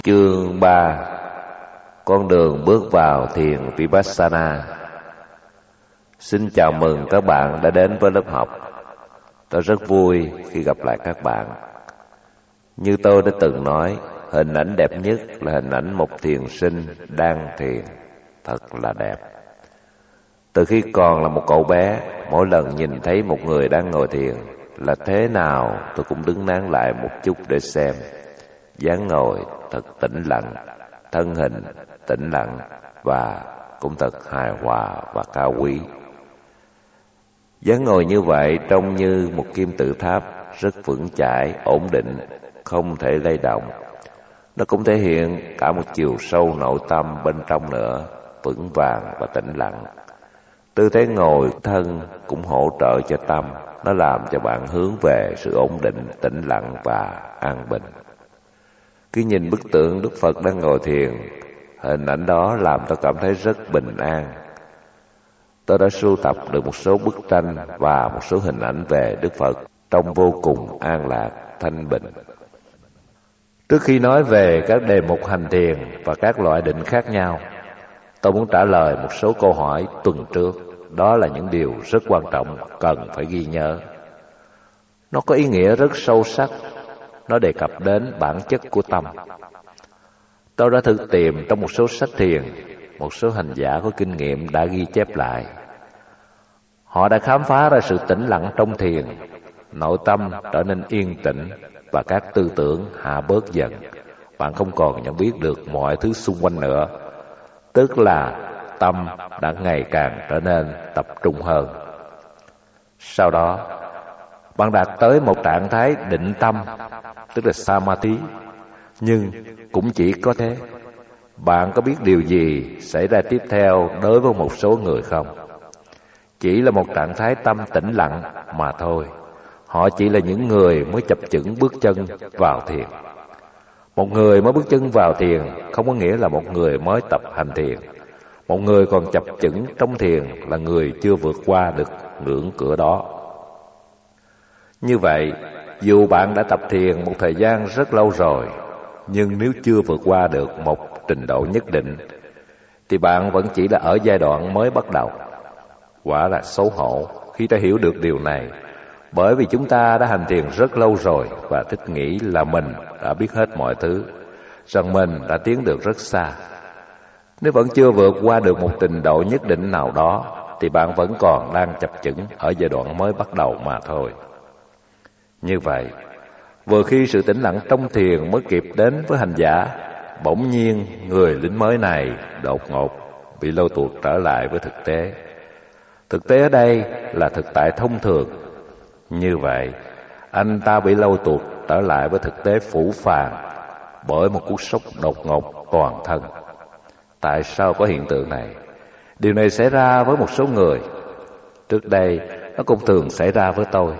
Chương 3: Con đường bước vào thiền Vipassana. Xin chào mừng các bạn đã đến với lớp học. Tôi rất vui khi gặp lại các bạn. Như tôi đã từng nói, hình ảnh đẹp nhất là hình ảnh một thiền sinh đang thiền. Thật là đẹp. Từ khi còn là một cậu bé, mỗi lần nhìn thấy một người đang ngồi thiền là thế nào tôi cũng đứng nán lại một chút để xem. Dáng ngồi thật tĩnh lặng, thân hình tĩnh lặng và cũng thật hài hòa và cao quý. Dáng ngồi như vậy trông như một kim tự tháp, rất vững chãi, ổn định, không thể lay động. Nó cũng thể hiện cả một chiều sâu nội tâm bên trong nữa, vững vàng và tĩnh lặng. Tư thế ngồi thân cũng hỗ trợ cho tâm, nó làm cho bạn hướng về sự ổn định, tĩnh lặng và an bình. Khi nhìn bức tượng Đức Phật đang ngồi thiền, hình ảnh đó làm tôi cảm thấy rất bình an. Tôi đã sưu tập được một số bức tranh và một số hình ảnh về Đức Phật trông vô cùng an lạc, thanh bình. Trước khi nói về các đề mục hành thiền và các loại định khác nhau, tôi muốn trả lời một số câu hỏi tuần trước. Đó là những điều rất quan trọng cần phải ghi nhớ. Nó có ý nghĩa rất sâu sắc. Nó đề cập đến bản chất của tâm. Tôi đã thử tìm trong một số sách thiền, một số hành giả có kinh nghiệm đã ghi chép lại. Họ đã khám phá ra sự tĩnh lặng trong thiền, nội tâm trở nên yên tĩnh và các tư tưởng hạ bớt dần. Bạn không còn nhận biết được mọi thứ xung quanh nữa. Tức là tâm đã ngày càng trở nên tập trung hơn. Sau đó, bạn đạt tới một trạng thái định tâm, tức là Samadhi. Nhưng cũng chỉ có thế. Bạn có biết điều gì xảy ra tiếp theo đối với một số người không? Chỉ là một trạng thái tâm tĩnh lặng mà thôi. Họ chỉ là những người mới chập chững bước chân vào thiền. Một người mới bước chân vào thiền không có nghĩa là một người mới tập hành thiền. Một người còn chập chững trong thiền là người chưa vượt qua được ngưỡng cửa đó. Như vậy, dù bạn đã tập thiền một thời gian rất lâu rồi, nhưng nếu chưa vượt qua được một trình độ nhất định, thì bạn vẫn chỉ là ở giai đoạn mới bắt đầu. Quả là xấu hổ khi ta hiểu được điều này, bởi vì chúng ta đã hành thiền rất lâu rồi và thích nghĩ là mình đã biết hết mọi thứ, rằng mình đã tiến được rất xa. Nếu vẫn chưa vượt qua được một trình độ nhất định nào đó, thì bạn vẫn còn đang chập chững ở giai đoạn mới bắt đầu mà thôi. Như vậy, vừa khi sự tĩnh lặng trong thiền mới kịp đến với hành giả, bỗng nhiên người lính mới này đột ngột bị lôi tuột trở lại với thực tế. Thực tế ở đây là thực tại thông thường. Như vậy, anh ta bị lôi tuột trở lại với thực tế phũ phàng bởi một cú sốc đột ngột toàn thân. Tại sao có hiện tượng này? Điều này xảy ra với một số người. Trước đây, nó cũng thường xảy ra với tôi.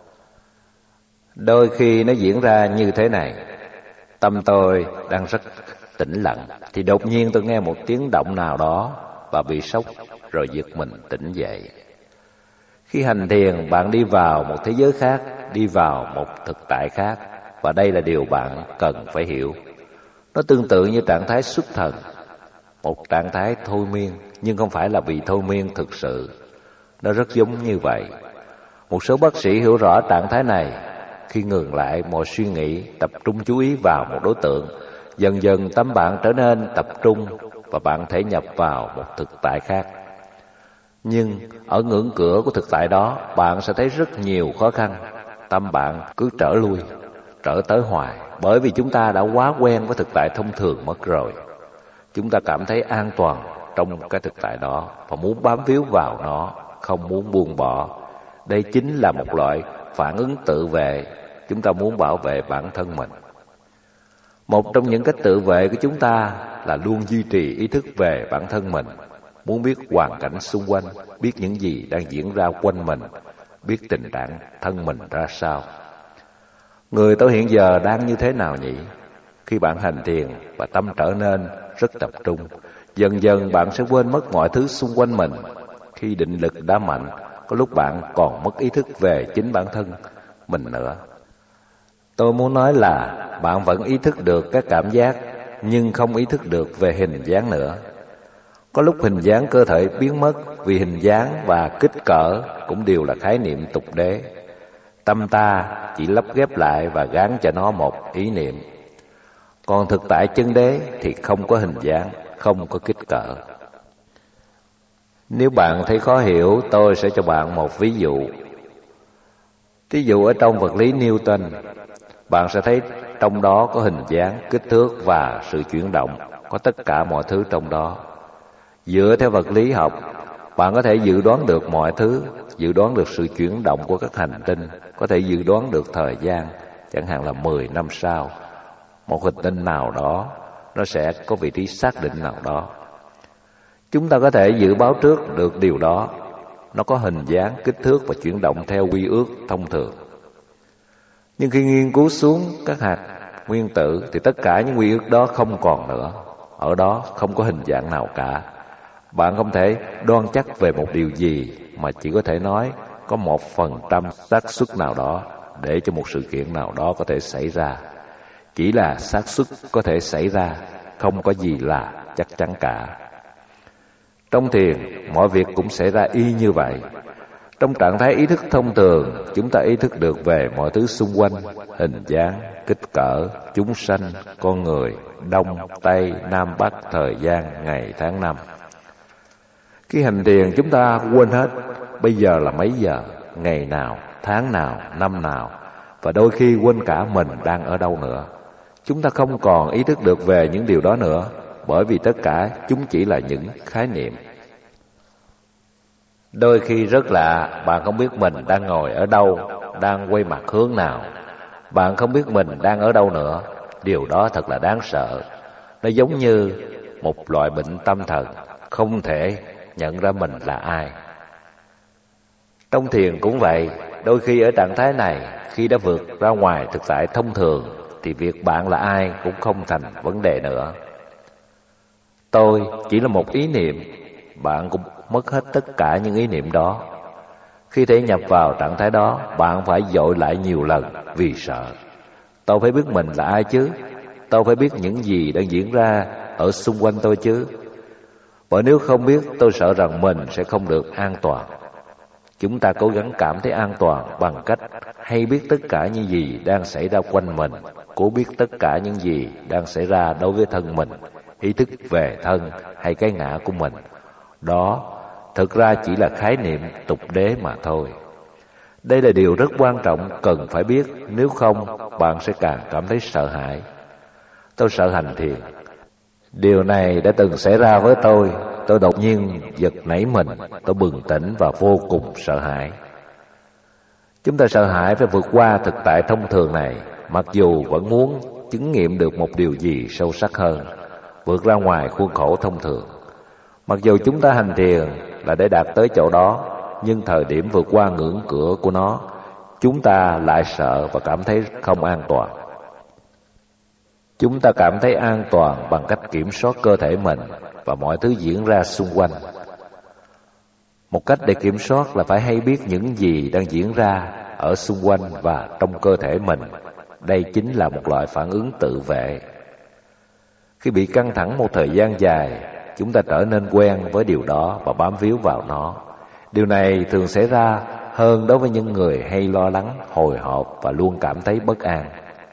Đôi khi nó diễn ra như thế này. Tâm tôi đang rất tĩnh lặng, thì đột nhiên tôi nghe một tiếng động nào đó và bị sốc rồi giật mình tỉnh dậy. Khi hành thiền, bạn đi vào một thế giới khác, đi vào một thực tại khác, và đây là điều bạn cần phải hiểu. Nó tương tự như trạng thái xuất thần, một trạng thái thôi miên, nhưng không phải là bị thôi miên thực sự. Nó rất giống như vậy. Một số bác sĩ hiểu rõ trạng thái này. Khi ngừng lại mọi suy nghĩ, tập trung chú ý vào một đối tượng, dần dần tâm bạn trở nên tập trung và bạn thể nhập vào một thực tại khác. Nhưng ở ngưỡng cửa của thực tại đó, bạn sẽ thấy rất nhiều khó khăn. Tâm bạn cứ trở lui, trở tới hoài, bởi vì chúng ta đã quá quen với thực tại thông thường mất rồi. Chúng ta cảm thấy an toàn trong cái thực tại đó và muốn bám víu vào nó, không muốn buông bỏ. Đây chính là một loại phản ứng tự vệ. Chúng ta muốn bảo vệ bản thân mình. Một trong những cách tự vệ của chúng ta là luôn duy trì ý thức về bản thân mình, muốn biết hoàn cảnh xung quanh, biết những gì đang diễn ra quanh mình, biết tình trạng thân mình ra sao. Người tôi hiện giờ đang như thế nào nhỉ? Khi bạn hành thiền và tâm trở nên rất tập trung, dần dần bạn sẽ quên mất mọi thứ xung quanh mình. Khi định lực đã mạnh, có lúc bạn còn mất ý thức về chính bản thân mình nữa. Tôi muốn nói là bạn vẫn ý thức được các cảm giác, nhưng không ý thức được về hình dáng nữa. Có lúc hình dáng cơ thể biến mất vì hình dáng và kích cỡ cũng đều là khái niệm tục đế. Tâm ta chỉ lắp ghép lại và gán cho nó một ý niệm. Còn thực tại chân đế thì không có hình dáng, không có kích cỡ. Nếu bạn thấy khó hiểu, tôi sẽ cho bạn một ví dụ. Ví dụ ở trong vật lý Newton, bạn sẽ thấy trong đó có hình dáng, kích thước và sự chuyển động, có tất cả mọi thứ trong đó. Dựa theo vật lý học, bạn có thể dự đoán được mọi thứ, dự đoán được sự chuyển động của các hành tinh, có thể dự đoán được thời gian, chẳng hạn là 10 năm sau, một hành tinh nào đó, nó sẽ có vị trí xác định nào đó. Chúng ta có thể dự báo trước được điều đó. Nó có hình dáng, kích thước và chuyển động theo quy ước thông thường. Nhưng khi nghiên cứu xuống các hạt nguyên tử thì tất cả những quy ước đó không còn nữa. Ở đó không có hình dạng nào cả. Bạn không thể đoan chắc về một điều gì, mà chỉ có thể nói có 1% xác suất nào đó để cho một sự kiện nào đó có thể xảy ra. Chỉ là xác suất có thể xảy ra, không có gì là chắc chắn cả. Trong thiền, mọi việc cũng xảy ra y như vậy. Trong trạng thái ý thức thông thường, chúng ta ý thức được về mọi thứ xung quanh, hình dáng, kích cỡ, chúng sanh, con người, đông, tây, nam, bắc, thời gian, ngày, tháng, năm. Khi hành thiền, chúng ta quên hết bây giờ là mấy giờ, ngày nào, tháng nào, năm nào, và đôi khi quên cả mình đang ở đâu nữa. Chúng ta không còn ý thức được về những điều đó nữa, bởi vì tất cả chúng chỉ là những khái niệm. Đôi khi rất lạ, bạn không biết mình đang ngồi ở đâu, đang quay mặt hướng nào. Bạn không biết mình đang ở đâu nữa. Điều đó thật là đáng sợ. Nó giống như một loại bệnh tâm thần, không thể nhận ra mình là ai. Trong thiền cũng vậy, đôi khi ở trạng thái này, khi đã vượt ra ngoài thực tại thông thường, thì việc bạn là ai cũng không thành vấn đề nữa. Tôi chỉ là một ý niệm, bạn cũng mất hết tất cả những ý niệm đó. Khi thể nhập vào trạng thái đó, bạn phải dội lại nhiều lần vì sợ. Tôi phải biết mình là ai chứ? Tôi phải biết những gì đang diễn ra ở xung quanh tôi chứ? Bởi nếu không biết, tôi sợ rằng mình sẽ không được an toàn. Chúng ta cố gắng cảm thấy an toàn bằng cách hay biết tất cả những gì đang xảy ra quanh mình, cố biết tất cả những gì đang xảy ra đối với thân mình, ý thức về thân hay cái ngã của mình. Đó thực ra chỉ là khái niệm tục đế mà thôi. Đây là điều rất quan trọng cần phải biết, nếu không bạn sẽ càng cảm thấy sợ hãi. Tôi sợ hành thiền. Điều này đã từng xảy ra với tôi. Tôi đột nhiên giật nảy mình, tôi bừng tỉnh và vô cùng sợ hãi. Chúng ta sợ hãi phải vượt qua thực tại thông thường này, mặc dù vẫn muốn chứng nghiệm được một điều gì sâu sắc hơn, vượt ra ngoài khuôn khổ thông thường. Mặc dù chúng ta hành thiền là để đạt tới chỗ đó, nhưng thời điểm vượt qua ngưỡng cửa của nó, chúng ta lại sợ và cảm thấy không an toàn. Chúng ta cảm thấy an toàn bằng cách kiểm soát cơ thể mình và mọi thứ diễn ra xung quanh. Một cách để kiểm soát là phải hay biết những gì đang diễn ra ở xung quanh và trong cơ thể mình. Đây chính là một loại phản ứng tự vệ. Khi bị căng thẳng một thời gian dài, chúng ta trở nên quen với điều đó và bám víu vào nó. Điều này thường xảy ra hơn đối với những người hay lo lắng, hồi hộp và luôn cảm thấy bất an.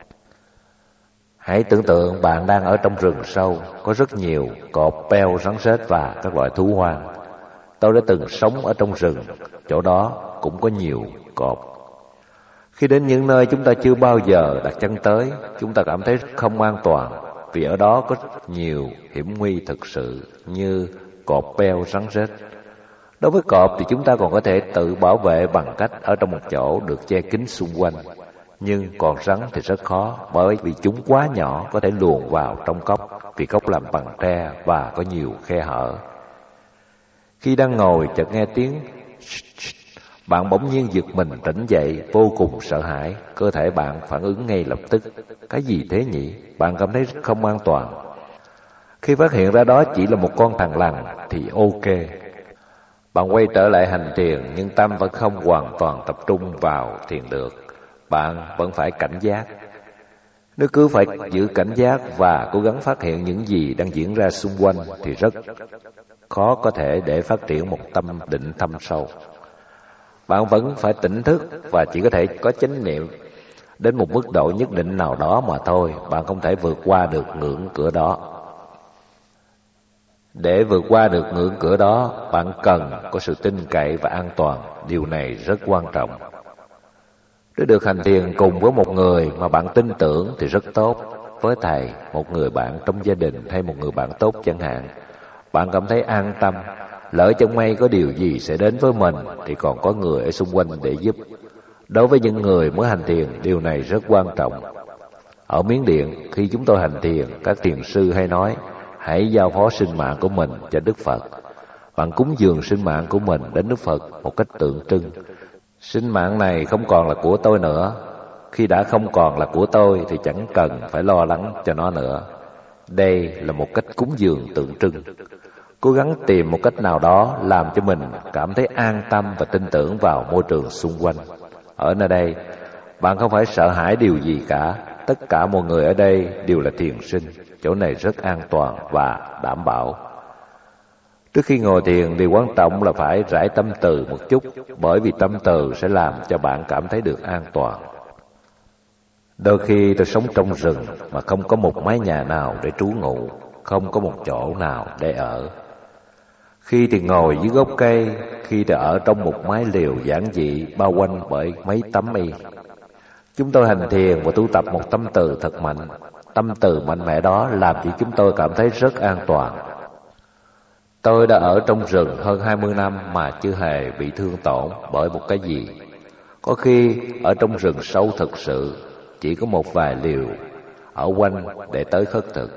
Hãy tưởng tượng bạn đang ở trong rừng sâu, có rất nhiều cọp, beo, rắn rết và các loại thú hoang. Tôi đã từng sống ở trong rừng, chỗ đó cũng có nhiều cọp. Khi đến những nơi chúng ta chưa bao giờ đặt chân tới, chúng ta cảm thấy không an toàn, vì ở đó có rất nhiều hiểm nguy thực sự như cọp, beo, rắn rết. Đối với cọp thì chúng ta còn có thể tự bảo vệ bằng cách ở trong một chỗ được che kín xung quanh. Nhưng còn rắn thì rất khó, bởi vì chúng quá nhỏ có thể luồn vào trong cốc, vì cốc làm bằng tre và có nhiều khe hở. Khi đang ngồi chợt nghe tiếng bạn bỗng nhiên giật mình tỉnh dậy, vô cùng sợ hãi. Cơ thể bạn phản ứng ngay lập tức. Cái gì thế nhỉ? Bạn cảm thấy không an toàn. Khi phát hiện ra đó chỉ là một con thằn lằn thì ok. Bạn quay trở lại hành thiền, nhưng tâm vẫn không hoàn toàn tập trung vào thiền được. Bạn vẫn phải cảnh giác. Nếu cứ phải giữ cảnh giác và cố gắng phát hiện những gì đang diễn ra xung quanh thì rất khó có thể để phát triển một tâm định thâm sâu. Bạn vẫn phải tỉnh thức và chỉ có thể có chánh niệm đến một mức độ nhất định nào đó mà thôi. Bạn không thể vượt qua được ngưỡng cửa đó. Để vượt qua được ngưỡng cửa đó, bạn cần có sự tin cậy và an toàn. Điều này rất quan trọng. Để được hành thiền cùng với một người mà bạn tin tưởng thì rất tốt. Với thầy, một người bạn trong gia đình hay một người bạn tốt chẳng hạn, bạn cảm thấy an tâm. Lỡ chẳng may có điều gì sẽ đến với mình thì còn có người ở xung quanh để giúp. Đối với những người mới hành thiền, điều này rất quan trọng. Ở Miến Điện, khi chúng tôi hành thiền, các thiền sư hay nói: hãy giao phó sinh mạng của mình cho Đức Phật. Bạn cúng dường sinh mạng của mình đến Đức Phật một cách tượng trưng. Sinh mạng này không còn là của tôi nữa. Khi đã không còn là của tôi thì chẳng cần phải lo lắng cho nó nữa. Đây là một cách cúng dường tượng trưng. Cố gắng tìm một cách nào đó làm cho mình cảm thấy an tâm và tin tưởng vào môi trường xung quanh. Ở nơi đây, bạn không phải sợ hãi điều gì cả. Tất cả mọi người ở đây đều là thiền sinh. Chỗ này rất an toàn và đảm bảo. Trước khi ngồi thiền, điều quan trọng là phải rải tâm từ một chút, bởi vì tâm từ sẽ làm cho bạn cảm thấy được an toàn. Đôi khi tôi sống trong rừng mà không có một mái nhà nào để trú ngụ, không có một chỗ nào để ở. Khi thì ngồi dưới gốc cây, khi thì ở trong một mái lều giản dị bao quanh bởi mấy tấm y. Chúng tôi hành thiền và tu tập một tâm từ thật mạnh. Tâm từ mạnh mẽ đó làm cho chúng tôi cảm thấy rất an toàn. Tôi đã ở trong rừng hơn 20 năm mà chưa hề bị thương tổn bởi một cái gì. Có khi ở trong rừng sâu thực sự, chỉ có một vài liều ở quanh để tới khất thực.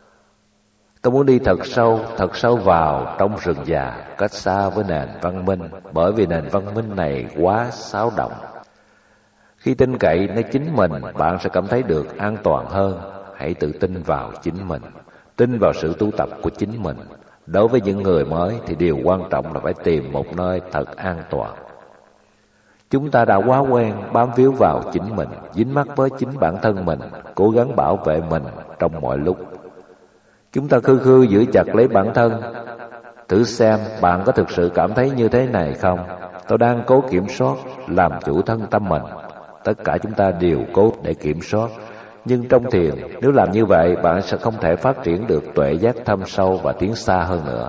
Tôi muốn đi thật sâu vào trong rừng già, cách xa với nền văn minh, bởi vì nền văn minh này quá xáo động. Khi tin cậy nơi chính mình, bạn sẽ cảm thấy được an toàn hơn. Hãy tự tin vào chính mình, tin vào sự tu tập của chính mình. Đối với những người mới thì điều quan trọng là phải tìm một nơi thật an toàn. Chúng ta đã quá quen bám víu vào chính mình, dính mắc với chính bản thân mình, cố gắng bảo vệ mình trong mọi lúc. Chúng ta khư giữ chặt lấy bản thân. Thử xem bạn có thực sự cảm thấy như thế này không? Tôi đang cố kiểm soát, làm chủ thân tâm mình. Tất cả chúng ta đều cố để kiểm soát. Nhưng trong thiền, nếu làm như vậy, bạn sẽ không thể phát triển được tuệ giác thâm sâu và tiến xa hơn nữa.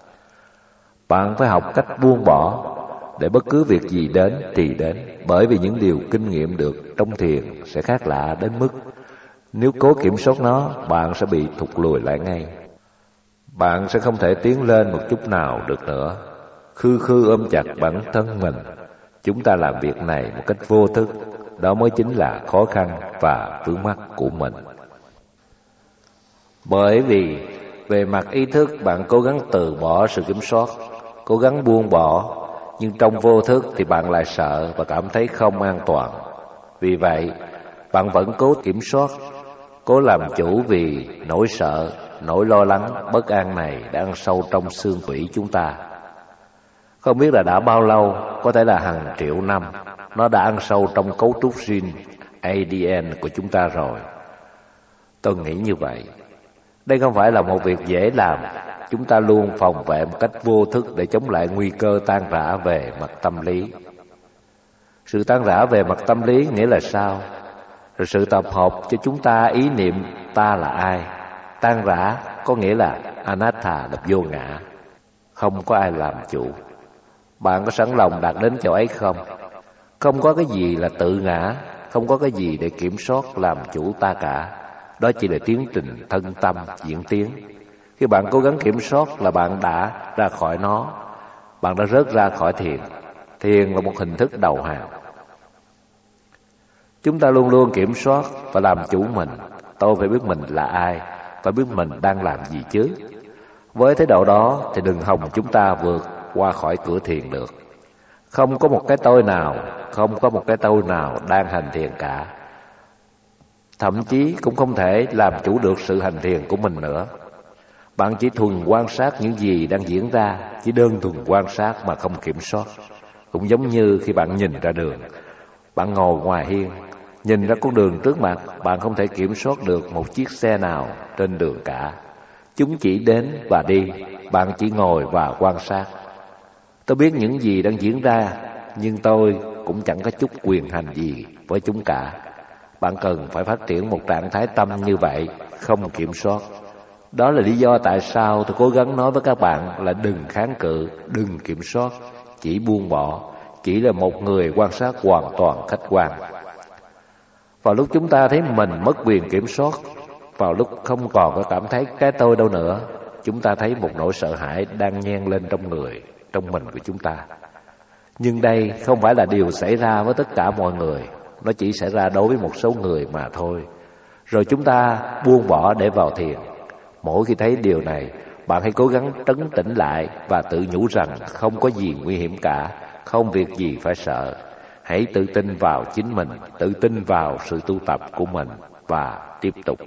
Bạn phải học cách buông bỏ, để bất cứ việc gì đến thì đến, bởi vì những điều kinh nghiệm được trong thiền sẽ khác lạ đến mức nếu cố kiểm soát nó, bạn sẽ bị thụt lùi lại ngay. Bạn sẽ không thể tiến lên một chút nào được nữa. Khư ôm chặt bản thân mình. Chúng ta làm việc này một cách vô thức. Đó mới chính là khó khăn và vướng mắc của mình. Bởi vì về mặt ý thức bạn cố gắng từ bỏ sự kiểm soát, cố gắng buông bỏ, nhưng trong vô thức thì bạn lại sợ và cảm thấy không an toàn. Vì vậy, bạn vẫn cố kiểm soát, cố làm chủ vì nỗi sợ, nỗi lo lắng, bất an này đã ăn sâu trong xương tủy chúng ta. Không biết là đã bao lâu, có thể là hàng triệu năm, nó đã ăn sâu trong cấu trúc gene ADN của chúng ta rồi. Tôi nghĩ như vậy. Đây không phải là một việc dễ làm. Chúng ta luôn phòng vệ một cách vô thức để chống lại nguy cơ tan rã về mặt tâm lý. Sự tan rã về mặt tâm lý nghĩa là sao? Rồi sự tập hợp cho chúng ta ý niệm ta là ai. Tan rã có nghĩa là anatta là vô ngã, không có ai làm chủ. Bạn có sẵn lòng đạt đến chỗ ấy không? Không có cái gì là tự ngã, không có cái gì để kiểm soát làm chủ ta cả. Đó chỉ là tiến trình thân tâm diễn tiến. Khi bạn cố gắng kiểm soát là bạn đã ra khỏi nó, bạn đã rớt ra khỏi thiền. Thiền là một hình thức đầu hàng. Chúng ta luôn luôn kiểm soát và làm chủ mình. Tôi phải biết mình là ai, phải biết mình đang làm gì chứ. Với thái độ đó thì đừng hòng chúng ta vượt qua khỏi cửa thiền được. Không có một cái tôi nào, không có một cái tôi nào đang hành thiền cả. Thậm chí cũng không thể làm chủ được sự hành thiền của mình nữa. Bạn chỉ thuần quan sát những gì đang diễn ra, chỉ đơn thuần quan sát mà không kiểm soát. Cũng giống như khi bạn nhìn ra đường, bạn ngồi ngoài hiên, Nhìn ra con đường trước mặt, bạn không thể kiểm soát được một chiếc xe nào trên đường cả. Chúng chỉ đến và đi, bạn chỉ ngồi và quan sát. Tôi biết những gì đang diễn ra, nhưng tôi cũng chẳng có chút quyền hành gì với chúng cả. Bạn cần phải phát triển một trạng thái tâm như vậy, không kiểm soát. Đó là lý do tại sao tôi cố gắng nói với các bạn là đừng kháng cự, đừng kiểm soát, chỉ buông bỏ, chỉ là một người quan sát hoàn toàn khách quan. Vào lúc chúng ta thấy mình mất quyền kiểm soát, vào lúc không còn có cảm thấy cái tôi đâu nữa, chúng ta thấy một nỗi sợ hãi đang nhen lên trong người, trong mình của chúng ta. Nhưng đây không phải là điều xảy ra với tất cả mọi người, nó chỉ xảy ra đối với một số người mà thôi. Rồi chúng ta buông bỏ để vào thiền. Mỗi khi thấy điều này, bạn hãy cố gắng trấn tĩnh lại và tự nhủ rằng không có gì nguy hiểm cả, không việc gì phải sợ. Hãy tự tin vào chính mình, tự tin vào sự tu tập của mình và tiếp tục.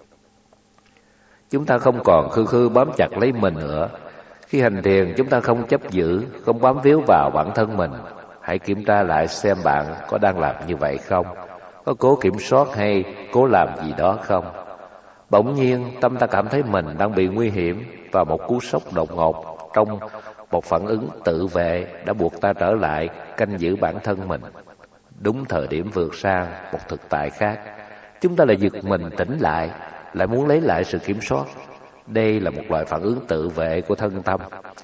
Chúng ta không còn khư khư bám chặt lấy mình nữa. Khi hành thiền, chúng ta không chấp giữ, không bám víu vào bản thân mình. Hãy kiểm tra lại xem bạn có đang làm như vậy không, có cố kiểm soát hay cố làm gì đó không. Bỗng nhiên tâm ta cảm thấy mình đang bị nguy hiểm, và một cú sốc đột ngột trong một phản ứng tự vệ đã buộc ta trở lại canh giữ bản thân mình. Đúng thời điểm vượt sang một thực tại khác, chúng ta lại giật mình tỉnh lại, lại muốn lấy lại sự kiểm soát. Đây là một loại phản ứng tự vệ của thân tâm.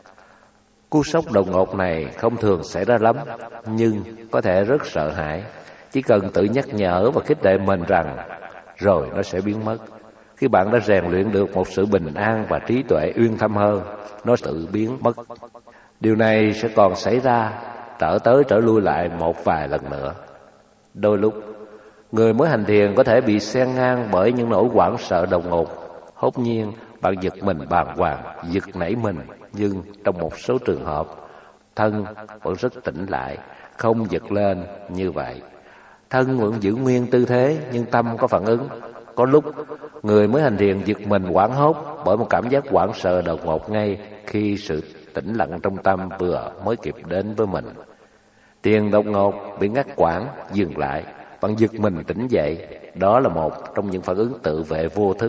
Cú sốc đột ngột này không thường xảy ra lắm, nhưng có thể rất sợ hãi. Chỉ cần tự nhắc nhở và khích lệ mình rằng rồi nó sẽ biến mất. Khi bạn đã rèn luyện được một sự bình an và trí tuệ uyên thâm hơn, nó tự biến mất. Điều này sẽ còn xảy ra trở tới trở lui lại một vài lần nữa. Đôi lúc, người mới hành thiền có thể bị xen ngang bởi những nỗi hoảng sợ đột ngột. Hốt nhiên, bạn giật mình bàng hoàng, giật nảy mình, nhưng trong một số trường hợp, thân vẫn rất tỉnh lại, không giật lên như vậy. Thân vẫn giữ nguyên tư thế, nhưng tâm có phản ứng. Có lúc, người mới hành thiền giật mình hoảng hốt bởi một cảm giác hoảng sợ đột ngột ngay khi sự tĩnh lặng trong tâm vừa mới kịp đến với mình. Thiền đột ngột bị ngắt quãng, dừng lại, bạn giật mình tỉnh dậy. Đó là một trong những phản ứng tự vệ vô thức.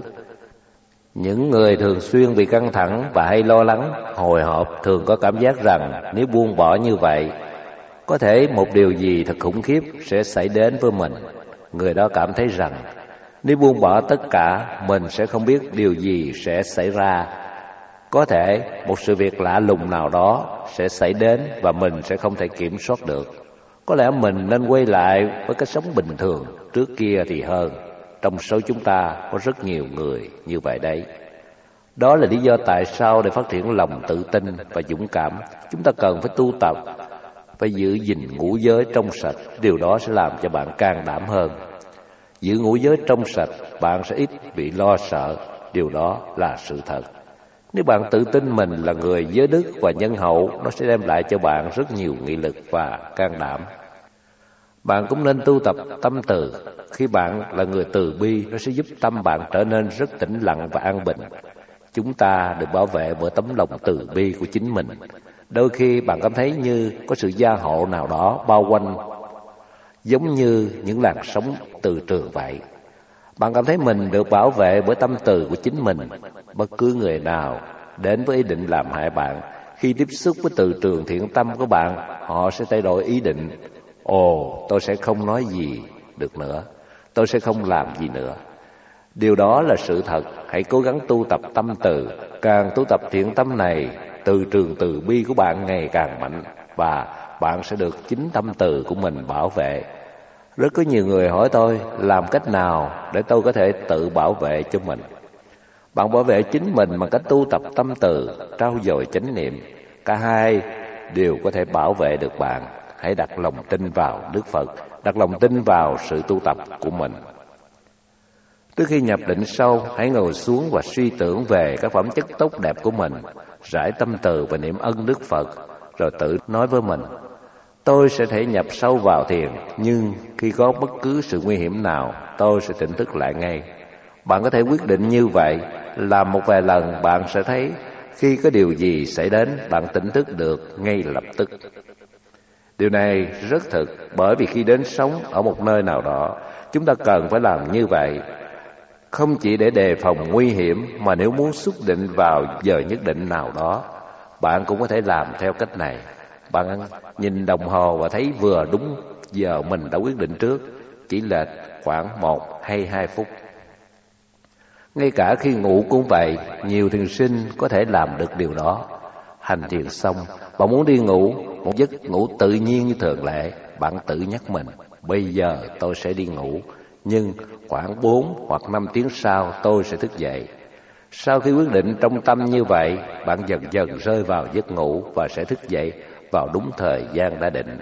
Những người thường xuyên bị căng thẳng và hay lo lắng, hồi hộp thường có cảm giác rằng nếu buông bỏ như vậy, có thể một điều gì thật khủng khiếp sẽ xảy đến với mình. Người đó cảm thấy rằng nếu buông bỏ tất cả, mình sẽ không biết điều gì sẽ xảy ra. Có thể một sự việc lạ lùng nào đó sẽ xảy đến và mình sẽ không thể kiểm soát được. Có lẽ mình nên quay lại với cách sống bình thường trước kia thì hơn. Trong số chúng ta có rất nhiều người như vậy đấy. Đó là lý do tại sao để phát triển lòng tự tin và dũng cảm, chúng ta cần phải tu tập, phải giữ gìn ngũ giới trong sạch. Điều đó sẽ làm cho bạn can đảm hơn. Giữ ngũ giới trong sạch, bạn sẽ ít bị lo sợ. Điều đó là sự thật. Nếu bạn tự tin mình là người giới đức và nhân hậu, nó sẽ đem lại cho bạn rất nhiều nghị lực và can đảm. Bạn cũng nên tu tập tâm từ. Khi bạn là người từ bi, nó sẽ giúp tâm bạn trở nên rất tĩnh lặng và an bình. Chúng ta được bảo vệ bởi tấm lòng từ bi của chính mình. Đôi khi bạn cảm thấy như có sự gia hộ nào đó bao quanh, giống như những làn sóng từ trường vậy. Bạn cảm thấy mình được bảo vệ bởi tâm từ của chính mình. Bất cứ người nào đến với ý định làm hại bạn, khi tiếp xúc với từ trường thiện tâm của bạn, họ sẽ thay đổi ý định. Ồ, tôi sẽ không nói gì được nữa, tôi sẽ không làm gì nữa. Điều đó là sự thật. Hãy cố gắng tu tập tâm từ. Càng tu tập thiện tâm này, từ trường từ bi của bạn ngày càng mạnh, và bạn sẽ được chính tâm từ của mình bảo vệ. Rất có nhiều người hỏi tôi, làm cách nào để tôi có thể tự bảo vệ cho mình? Bạn bảo vệ chính mình bằng cách tu tập tâm từ, trau dồi chánh niệm. Cả hai đều có thể bảo vệ được bạn. Hãy đặt lòng tin vào Đức Phật, đặt lòng tin vào sự tu tập của mình. Trước khi nhập định sâu, hãy ngồi xuống và suy tưởng về các phẩm chất tốt đẹp của mình, rải tâm từ và niệm ân Đức Phật, rồi tự nói với mình: tôi sẽ thể nhập sâu vào thiền, nhưng khi có bất cứ sự nguy hiểm nào, tôi sẽ tỉnh thức lại ngay. Bạn có thể quyết định như vậy, làm một vài lần bạn sẽ thấy khi có điều gì xảy đến, bạn tỉnh thức được ngay lập tức. Điều này rất thực, bởi vì khi đến sống ở một nơi nào đó, chúng ta cần phải làm như vậy. Không chỉ để đề phòng nguy hiểm, mà nếu muốn xuất định vào giờ nhất định nào đó, bạn cũng có thể làm theo cách này. Bạn nhìn đồng hồ và thấy vừa đúng giờ mình đã quyết định trước, chỉ lệch khoảng 1 hay 2 phút. Ngay cả khi ngủ cũng vậy, nhiều thiền sinh có thể làm được điều đó. Hành thiền xong, bạn muốn đi ngủ, một giấc ngủ tự nhiên như thường lệ, bạn tự nhắc mình, bây giờ tôi sẽ đi ngủ, nhưng khoảng 4 hoặc 5 tiếng sau tôi sẽ thức dậy. Sau khi quyết định trong tâm như vậy, bạn dần dần rơi vào giấc ngủ và sẽ thức dậy vào đúng thời gian đã định.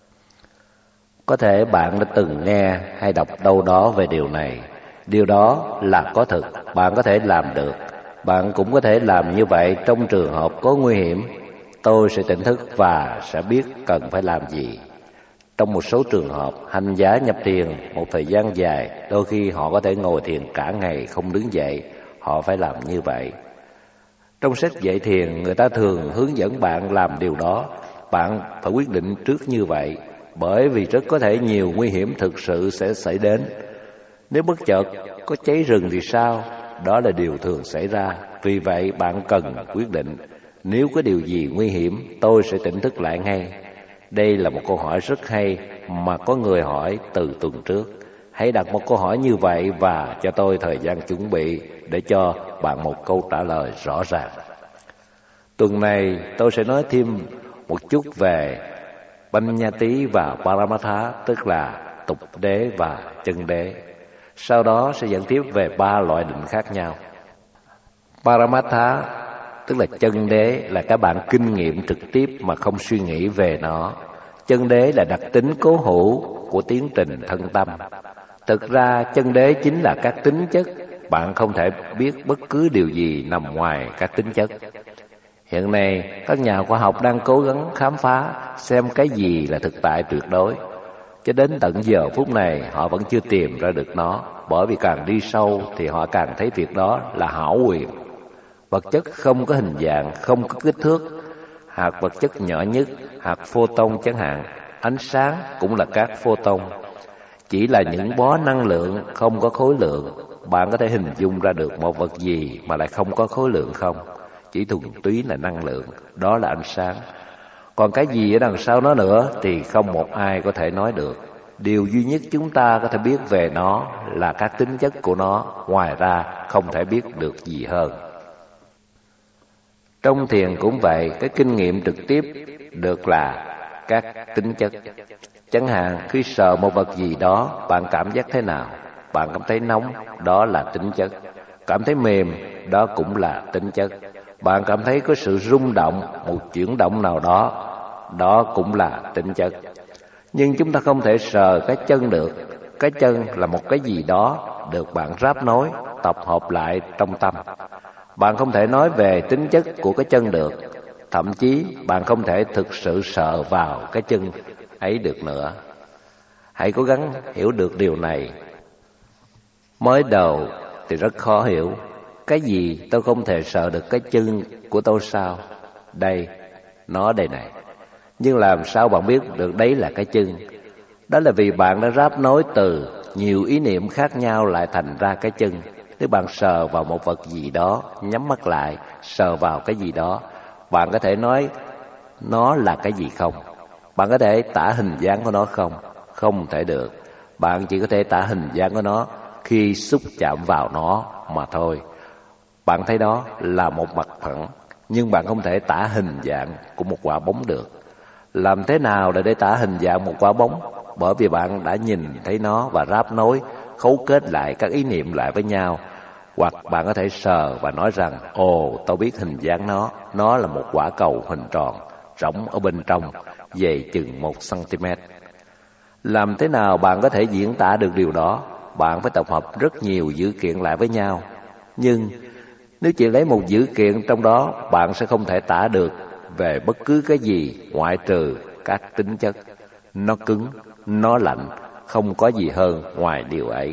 Có thể bạn đã từng nghe hay đọc đâu đó về điều này. Điều đó là có thực, bạn có thể làm được. Bạn cũng có thể làm như vậy trong trường hợp có nguy hiểm. Tôi sẽ tỉnh thức và sẽ biết cần phải làm gì. Trong một số trường hợp, hành giả nhập thiền một thời gian dài, đôi khi họ có thể ngồi thiền cả ngày không đứng dậy. Họ phải làm như vậy. Trong sách dạy thiền, người ta thường hướng dẫn bạn làm điều đó. Bạn phải quyết định trước như vậy, bởi vì rất có thể nhiều nguy hiểm thực sự sẽ xảy đến. Nếu bất chợt có cháy rừng thì sao? Đó là điều thường xảy ra. Vì vậy bạn cần quyết định, nếu có điều gì nguy hiểm, tôi sẽ tỉnh thức lại ngay. Đây là một câu hỏi rất hay mà có người hỏi từ tuần trước. Hãy đặt một câu hỏi như vậy và cho tôi thời gian chuẩn bị để cho bạn một câu trả lời rõ ràng. Tuần này tôi sẽ nói thêm một chút về Paññāti và Paramatha, tức là tục đế và chân đế. Sau đó sẽ dẫn tiếp về 3 loại định khác nhau. Paramatha, tức là chân đế, là các bạn kinh nghiệm trực tiếp mà không suy nghĩ về nó. Chân đế là đặc tính cố hữu của tiến trình thân tâm. Thực ra chân đế chính là các tính chất. Bạn không thể biết bất cứ điều gì nằm ngoài các tính chất. Hiện nay các nhà khoa học đang cố gắng khám phá xem cái gì là thực tại tuyệt đối. Cho đến tận giờ phút này họ vẫn chưa tìm ra được nó, bởi vì càng đi sâu thì họ càng thấy việc đó là hão huyền. Vật chất không có hình dạng, không có kích thước. Hạt vật chất nhỏ nhất, hạt photon chẳng hạn, ánh sáng cũng là các photon. Chỉ là những bó năng lượng không có khối lượng. Bạn có thể hình dung ra được một vật gì mà lại không có khối lượng không? Chỉ thuần túy là năng lượng, đó là ánh sáng. Còn cái gì ở đằng sau nó nữa thì không một ai có thể nói được. Điều duy nhất chúng ta có thể biết về nó là các tính chất của nó, ngoài ra không thể biết được gì hơn. Trong thiền cũng vậy, cái kinh nghiệm trực tiếp được là các tính chất. Chẳng hạn khi sờ một vật gì đó, bạn cảm giác thế nào? Bạn cảm thấy nóng, đó là tính chất. Cảm thấy mềm, đó cũng là tính chất. Bạn cảm thấy có sự rung động, một chuyển động nào đó, đó cũng là tính chất. Nhưng chúng ta không thể sờ cái chân được. Cái chân là một cái gì đó được bạn ráp nối, tập hợp lại trong tâm. Bạn không thể nói về tính chất của cái chân được. Thậm chí bạn không thể thực sự sờ vào cái chân ấy được nữa. Hãy cố gắng hiểu được điều này. Mới đầu thì rất khó hiểu. Cái gì tôi không thể sờ được cái chân của tôi sao? Đây, nó đây này. Nhưng làm sao bạn biết được đấy là cái chân? Đó là vì bạn đã ráp nối từ nhiều ý niệm khác nhau lại thành ra cái chân. Nếu bạn sờ vào một vật gì đó, nhắm mắt lại, sờ vào cái gì đó, bạn có thể nói nó là cái gì không? Bạn có thể tả hình dáng của nó không? Không thể được. Bạn chỉ có thể tả hình dáng của nó khi xúc chạm vào nó mà thôi. Bạn thấy đó là một mặt phẳng, nhưng bạn không thể tả hình dạng của một quả bóng được. Làm thế nào để tả hình dạng một quả bóng? Bởi vì bạn đã nhìn thấy nó và ráp nối, khấu kết lại các ý niệm lại với nhau. Hoặc bạn có thể sờ và nói rằng, ồ, tôi biết hình dáng nó là một quả cầu hình tròn, rỗng ở bên trong, dày chừng 1 cm. Làm thế nào bạn có thể diễn tả được điều đó? Bạn phải tập hợp rất nhiều dữ kiện lại với nhau. Nhưng nếu chỉ lấy một dữ kiện trong đó, bạn sẽ không thể tả được về bất cứ cái gì ngoại trừ các tính chất. Nó cứng, nó lạnh, không có gì hơn ngoài điều ấy.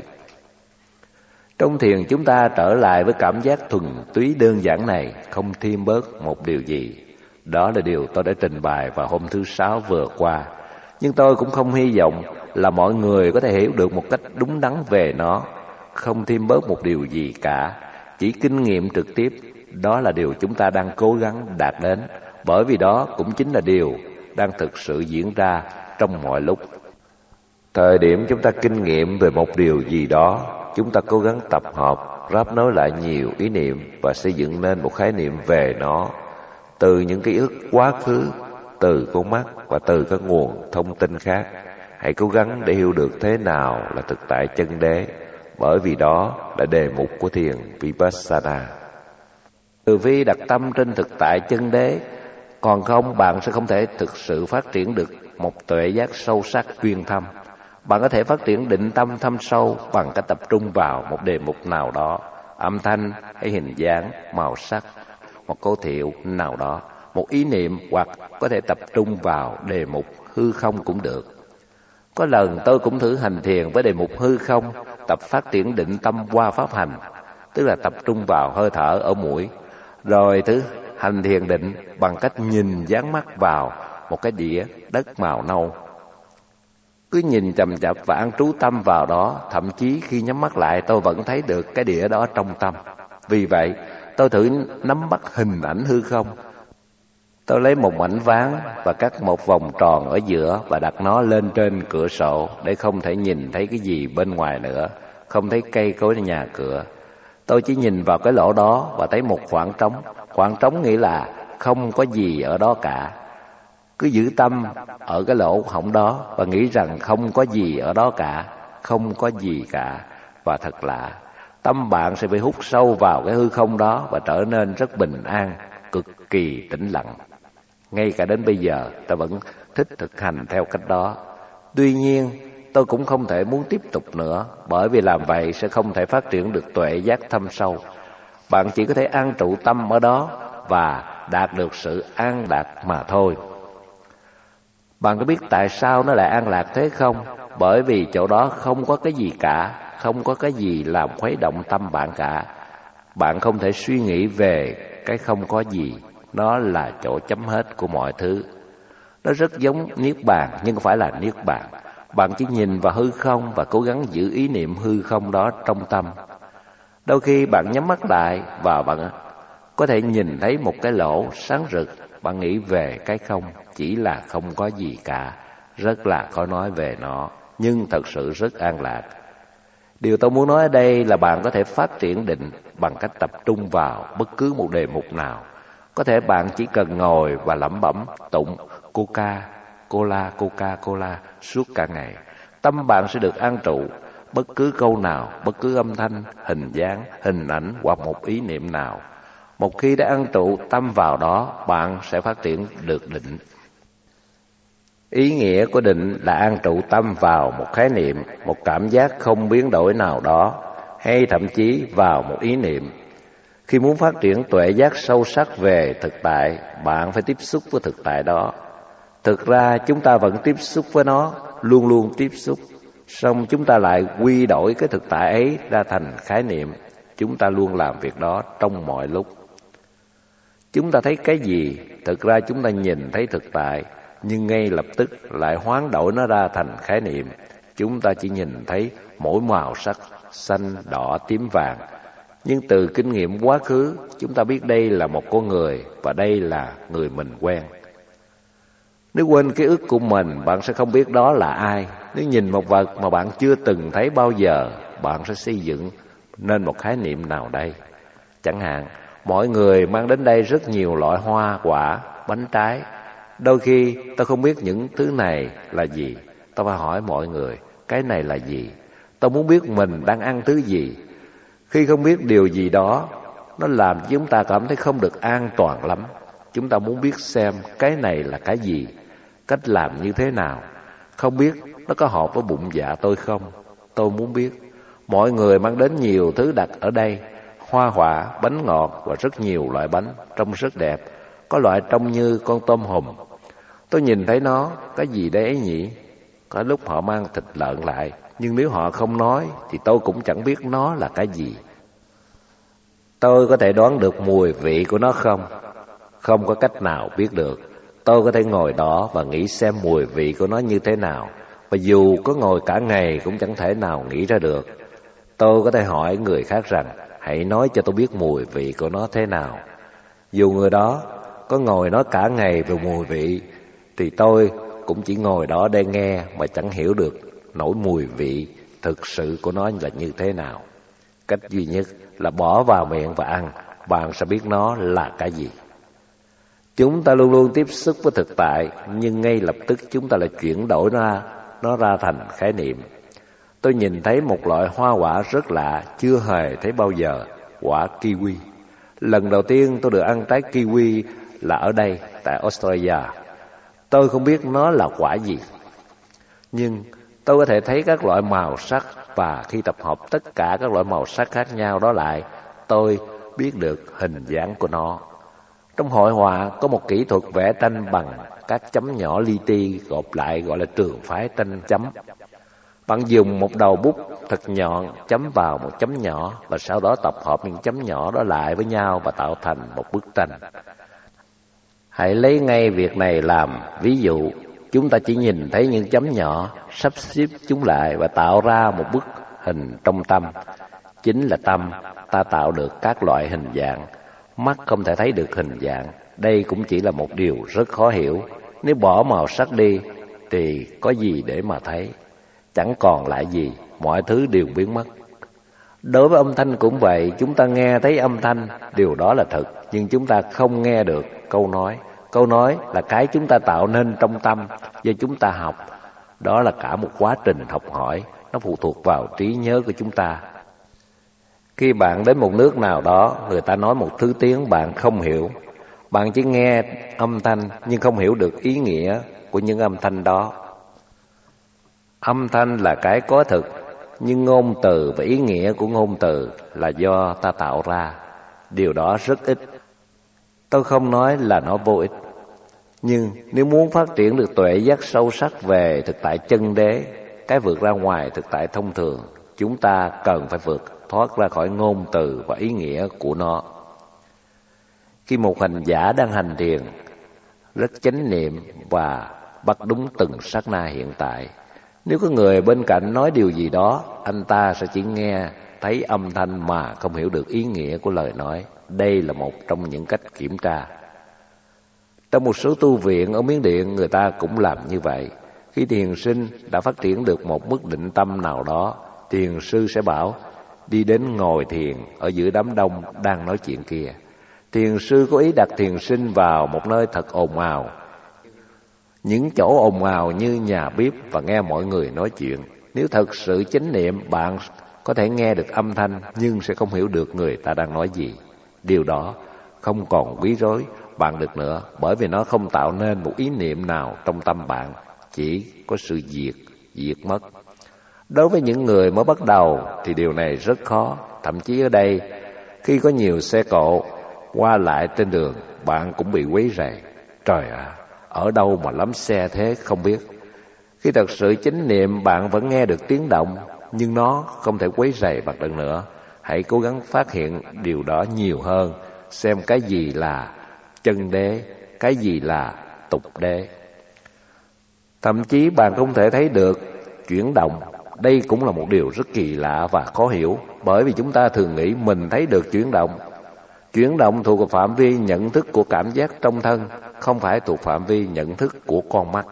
Trong thiền chúng ta trở lại với cảm giác thuần túy đơn giản này, không thêm bớt một điều gì. Đó là điều tôi đã trình bày vào hôm thứ Sáu vừa qua. Nhưng tôi cũng không hy vọng là mọi người có thể hiểu được một cách đúng đắn về nó, không thêm bớt một điều gì cả, chỉ kinh nghiệm trực tiếp. Đó là điều chúng ta đang cố gắng đạt đến, bởi vì đó cũng chính là điều đang thực sự diễn ra trong mọi lúc. Thời điểm chúng ta kinh nghiệm về một điều gì đó, chúng ta cố gắng tập hợp, ráp nối lại nhiều ý niệm và xây dựng nên một khái niệm về nó, từ những ký ức quá khứ, từ con mắt và từ các nguồn thông tin khác. Hãy cố gắng để hiểu được thế nào là thực tại chân đế, bởi vì đó là đề mục của thiền Vipassana. Trừ phi đặt tâm trên thực tại chân đế, còn không bạn sẽ không thể thực sự phát triển được một tuệ giác sâu sắc uyên thâm. Bạn có thể phát triển định tâm thâm sâu bằng cách tập trung vào một đề mục nào đó, âm thanh hay hình dáng, màu sắc, một câu thiệu nào đó, một ý niệm, hoặc có thể tập trung vào đề mục hư không cũng được. Có lần tôi cũng thử hành thiền với đề mục hư không, tập phát triển định tâm qua pháp hành, tức là tập trung vào hơi thở ở mũi, rồi thử hành thiền định bằng cách nhìn dán mắt vào một cái đĩa đất màu nâu. Cứ nhìn chằm chặp và an trú tâm vào đó, thậm chí khi nhắm mắt lại tôi vẫn thấy được cái đĩa đó trong tâm. Vì vậy, tôi thử nắm bắt hình ảnh hư không. Tôi lấy một mảnh ván và cắt một vòng tròn ở giữa và đặt nó lên trên cửa sổ để không thể nhìn thấy cái gì bên ngoài nữa, không thấy cây cối nhà cửa. Tôi chỉ nhìn vào cái lỗ đó và thấy một khoảng trống. Khoảng trống nghĩa là không có gì ở đó cả. Cứ giữ tâm ở cái lỗ hổng đó và nghĩ rằng không có gì ở đó cả, không có gì cả. Và thật lạ, tâm bạn sẽ bị hút sâu vào cái hư không đó và trở nên rất bình an, cực kỳ tĩnh lặng. Ngay cả đến bây giờ tôi vẫn thích thực hành theo cách đó. Tuy nhiên tôi cũng không thể muốn tiếp tục nữa, bởi vì làm vậy sẽ không thể phát triển được tuệ giác thâm sâu. Bạn chỉ có thể an trụ tâm ở đó và đạt được sự an lạc mà thôi. Bạn có biết tại sao nó lại an lạc thế không? Bởi vì chỗ đó không có cái gì cả, không có cái gì làm khuấy động tâm bạn cả. Bạn không thể suy nghĩ về cái không có gì, nó là chỗ chấm hết của mọi thứ. Nó rất giống niết bàn nhưng không phải là niết bàn. Bạn chỉ nhìn vào hư không và cố gắng giữ ý niệm hư không đó trong tâm. Đôi khi bạn nhắm mắt lại và bạn có thể nhìn thấy một cái lỗ sáng rực. Bạn nghĩ về cái không, chỉ là không có gì cả, rất là khó nói về nó, nhưng thật sự rất an lạc. Điều tôi muốn nói ở đây là bạn có thể phát triển định bằng cách tập trung vào bất cứ một đề mục nào. Có thể bạn chỉ cần ngồi và lẩm bẩm tụng Coca-Cola, Coca-Cola suốt cả ngày. Tâm bạn sẽ được an trụ. Bất cứ câu nào, bất cứ âm thanh, hình dáng, hình ảnh hoặc một ý niệm nào. Một khi đã an trụ tâm vào đó, bạn sẽ phát triển được định. Ý nghĩa của định là an trụ tâm vào một khái niệm, một cảm giác không biến đổi nào đó, hay thậm chí vào một ý niệm. Khi muốn phát triển tuệ giác sâu sắc về thực tại, bạn phải tiếp xúc với thực tại đó. Thực ra chúng ta vẫn tiếp xúc với nó, luôn luôn tiếp xúc. Song chúng ta lại quy đổi cái thực tại ấy ra thành khái niệm. Chúng ta luôn làm việc đó trong mọi lúc. Chúng ta thấy cái gì, thực ra chúng ta nhìn thấy thực tại, nhưng ngay lập tức lại hoán đổi nó ra thành khái niệm. Chúng ta chỉ nhìn thấy mỗi màu sắc, xanh, đỏ, tím, vàng. Nhưng từ kinh nghiệm quá khứ, chúng ta biết đây là một con người và đây là người mình quen. Nếu quên ký ức của mình, bạn sẽ không biết đó là ai. Nếu nhìn một vật mà bạn chưa từng thấy bao giờ, bạn sẽ xây dựng nên một khái niệm nào đây. Chẳng hạn, mọi người mang đến đây rất nhiều loại hoa, quả, bánh trái. Đôi khi tôi không biết những thứ này là gì. Tôi phải hỏi mọi người, cái này là gì? Tôi muốn biết mình đang ăn thứ gì. Khi không biết điều gì đó, nó làm cho chúng ta cảm thấy không được an toàn lắm. Chúng ta muốn biết xem cái này là cái gì, cách làm như thế nào. Không biết nó có hợp với bụng dạ tôi không? Tôi muốn biết. Mọi người mang đến nhiều thứ đặt ở đây, hoa quả, bánh ngọt và rất nhiều loại bánh, trông rất đẹp. Có loại trông như con tôm hùm. Tôi nhìn thấy nó, cái gì đấy ấy nhỉ? Có lúc họ mang thịt lợn lại, nhưng nếu họ không nói thì tôi cũng chẳng biết nó là cái gì. Tôi có thể đoán được mùi vị của nó không? Không có cách nào biết được. tôi có thể ngồi đó và nghĩ xem mùi vị của nó như thế nào. Và dù có ngồi cả ngày cũng chẳng thể nào nghĩ ra được. Tôi có thể hỏi người khác rằng, hãy nói cho tôi biết mùi vị của nó thế nào. Dù người đó có ngồi nói cả ngày về mùi vị, thì tôi cũng chỉ ngồi đó để nghe mà chẳng hiểu được nỗi mùi vị thực sự của nó là như thế nào. Cách duy nhất là bỏ vào miệng và ăn, bạn sẽ biết nó là cái gì. Chúng ta luôn luôn tiếp xúc với thực tại, nhưng ngay lập tức chúng ta lại chuyển đổi nó ra thành khái niệm. Tôi nhìn thấy một loại hoa quả rất lạ, chưa hề thấy bao giờ, quả kiwi. Lần đầu tiên tôi được ăn trái kiwi là ở đây, tại Australia. Tôi không biết nó là quả gì, nhưng tôi có thể thấy các loại màu sắc, và khi tập hợp tất cả các loại màu sắc khác nhau đó lại, tôi biết được hình dáng của nó. Trong hội họa có một kỹ thuật vẽ tranh bằng các chấm nhỏ li ti gộp lại gọi là trường phái tranh chấm. Bạn dùng một đầu bút thật nhọn chấm vào một chấm nhỏ, và sau đó tập hợp những chấm nhỏ đó lại với nhau và tạo thành một bức tranh. Hãy lấy ngay việc này làm ví dụ. Chúng ta chỉ nhìn thấy những chấm nhỏ, sắp xếp chúng lại và tạo ra một bức hình trong tâm. Chính là tâm ta tạo được các loại hình dạng. Mắt không thể thấy được hình dạng. Đây cũng chỉ là một điều rất khó hiểu. Nếu bỏ màu sắc đi thì có gì để mà thấy? Chẳng còn lại gì, mọi thứ đều biến mất. Đối với âm thanh cũng vậy, chúng ta nghe thấy âm thanh, điều đó là thật, nhưng chúng ta không nghe được câu nói. Câu nói là cái chúng ta tạo nên trong tâm do chúng ta học. Đó là cả một quá trình học hỏi, nó phụ thuộc vào trí nhớ của chúng ta. Khi bạn đến một nước nào đó, người ta nói một thứ tiếng bạn không hiểu. Bạn chỉ nghe âm thanh nhưng không hiểu được ý nghĩa của những âm thanh đó. Âm thanh là cái có thực, nhưng ngôn từ và ý nghĩa của ngôn từ là do ta tạo ra. Điều đó rất ít. Tôi không nói là nó vô ích, nhưng nếu muốn phát triển được tuệ giác sâu sắc về thực tại chân đế, cái vượt ra ngoài thực tại thông thường, chúng ta cần phải vượt thoát ra khỏi ngôn từ và ý nghĩa của nó. Khi một hành giả đang hành thiền, rất chánh niệm và bắt đúng từng sát na hiện tại, nếu có người bên cạnh nói điều gì đó, anh ta sẽ chỉ nghe thấy âm thanh mà không hiểu được ý nghĩa của lời nói. Đây là một trong những cách kiểm tra. Trong một số tu viện ở Miến Điện, người ta cũng làm như vậy. Khi thiền sinh đã phát triển được một mức định tâm nào đó, thiền sư sẽ bảo đi đến ngồi thiền ở giữa đám đông đang nói chuyện kia. Thiền sư có ý đặt thiền sinh vào một nơi thật ồn ào, những chỗ ồn ào như nhà bếp, và nghe mọi người nói chuyện. Nếu thật sự chánh niệm, bạn có thể nghe được âm thanh nhưng sẽ không hiểu được người ta đang nói gì. Điều đó không còn quấy rối bạn được nữa, bởi vì nó không tạo nên một ý niệm nào trong tâm bạn, chỉ có sự diệt mất. Đối với những người mới bắt đầu thì điều này rất khó. Thậm chí ở đây, khi có nhiều xe cộ qua lại trên đường, bạn cũng bị quấy rầy. Trời ạ, ở đâu mà lắm xe thế không biết. Khi thật sự chánh niệm, bạn vẫn nghe được tiếng động, nhưng nó không thể quấy rầy bạn được nữa. Hãy cố gắng phát hiện điều đó nhiều hơn, xem cái gì là chân đế, cái gì là tục đế. Thậm chí bạn không thể thấy được chuyển động. Đây cũng là một điều rất kỳ lạ và khó hiểu, bởi vì chúng ta thường nghĩ mình thấy được chuyển động. Chuyển động thuộc vào phạm vi nhận thức của cảm giác trong thân, không phải thuộc phạm vi nhận thức của con mắt.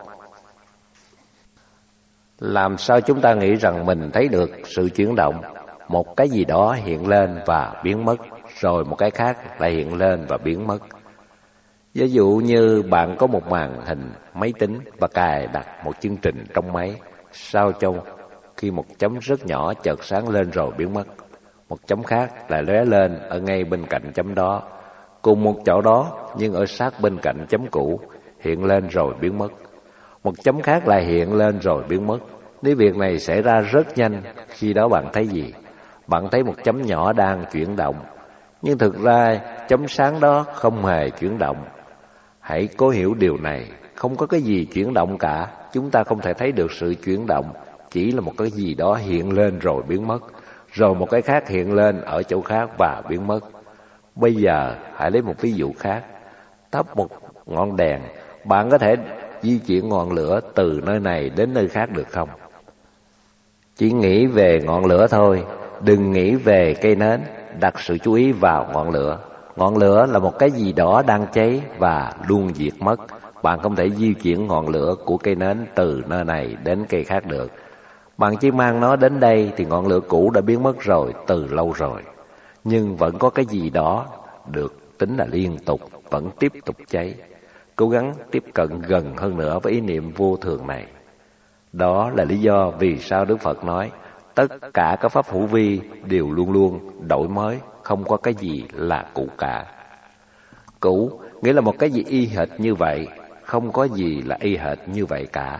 Làm sao chúng ta nghĩ rằng mình thấy được sự chuyển động? Một cái gì đó hiện lên và biến mất, rồi một cái khác lại hiện lên và biến mất. Ví dụ như bạn có một màn hình máy tính và cài đặt một chương trình trong máy, sao cho khi một chấm rất nhỏ chợt sáng lên rồi biến mất, một chấm khác lại lóe lên ở ngay bên cạnh chấm đó, cùng một chỗ đó nhưng ở sát bên cạnh chấm cũ, hiện lên rồi biến mất. Một chấm khác lại hiện lên rồi biến mất. Nếu việc này xảy ra rất nhanh, khi đó bạn thấy gì? Bạn thấy một chấm nhỏ đang chuyển động, nhưng thực ra chấm sáng đó không hề chuyển động. Hãy cố hiểu điều này, không có cái gì chuyển động cả. Chúng ta không thể thấy được sự chuyển động, chỉ là một cái gì đó hiện lên rồi biến mất, rồi một cái khác hiện lên ở chỗ khác và biến mất. Bây giờ hãy lấy một ví dụ khác. Thắp một ngọn đèn bạn có thể di chuyển ngọn lửa từ nơi này đến nơi khác được không? Chỉ nghĩ về ngọn lửa thôi, đừng nghĩ về cây nến, đặt sự chú ý vào ngọn lửa. Ngọn lửa là một cái gì đó đang cháy và luôn diệt mất. Bạn không thể di chuyển ngọn lửa của cây nến từ nơi này đến cây khác được. Bạn chỉ mang nó đến đây thì ngọn lửa cũ đã biến mất rồi từ lâu rồi. Nhưng vẫn có cái gì đó được tính là liên tục, vẫn tiếp tục cháy. Cố gắng tiếp cận gần hơn nữa với ý niệm vô thường này. Đó là lý do vì sao Đức Phật nói tất cả các pháp hữu vi đều luôn luôn đổi mới, không có cái gì là cũ cả. Cũ nghĩa là một cái gì y hệt như vậy, không có gì là y hệt như vậy cả.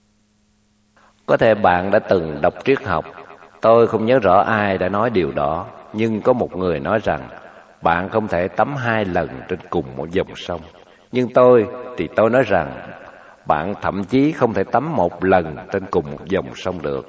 Có thể bạn đã từng đọc triết học, tôi không nhớ rõ ai đã nói điều đó, nhưng có một người nói rằng bạn không thể tắm 2 lần trên cùng một dòng sông. Nhưng tôi nói rằng bạn thậm chí không thể tắm 1 lần trên cùng một dòng sông được.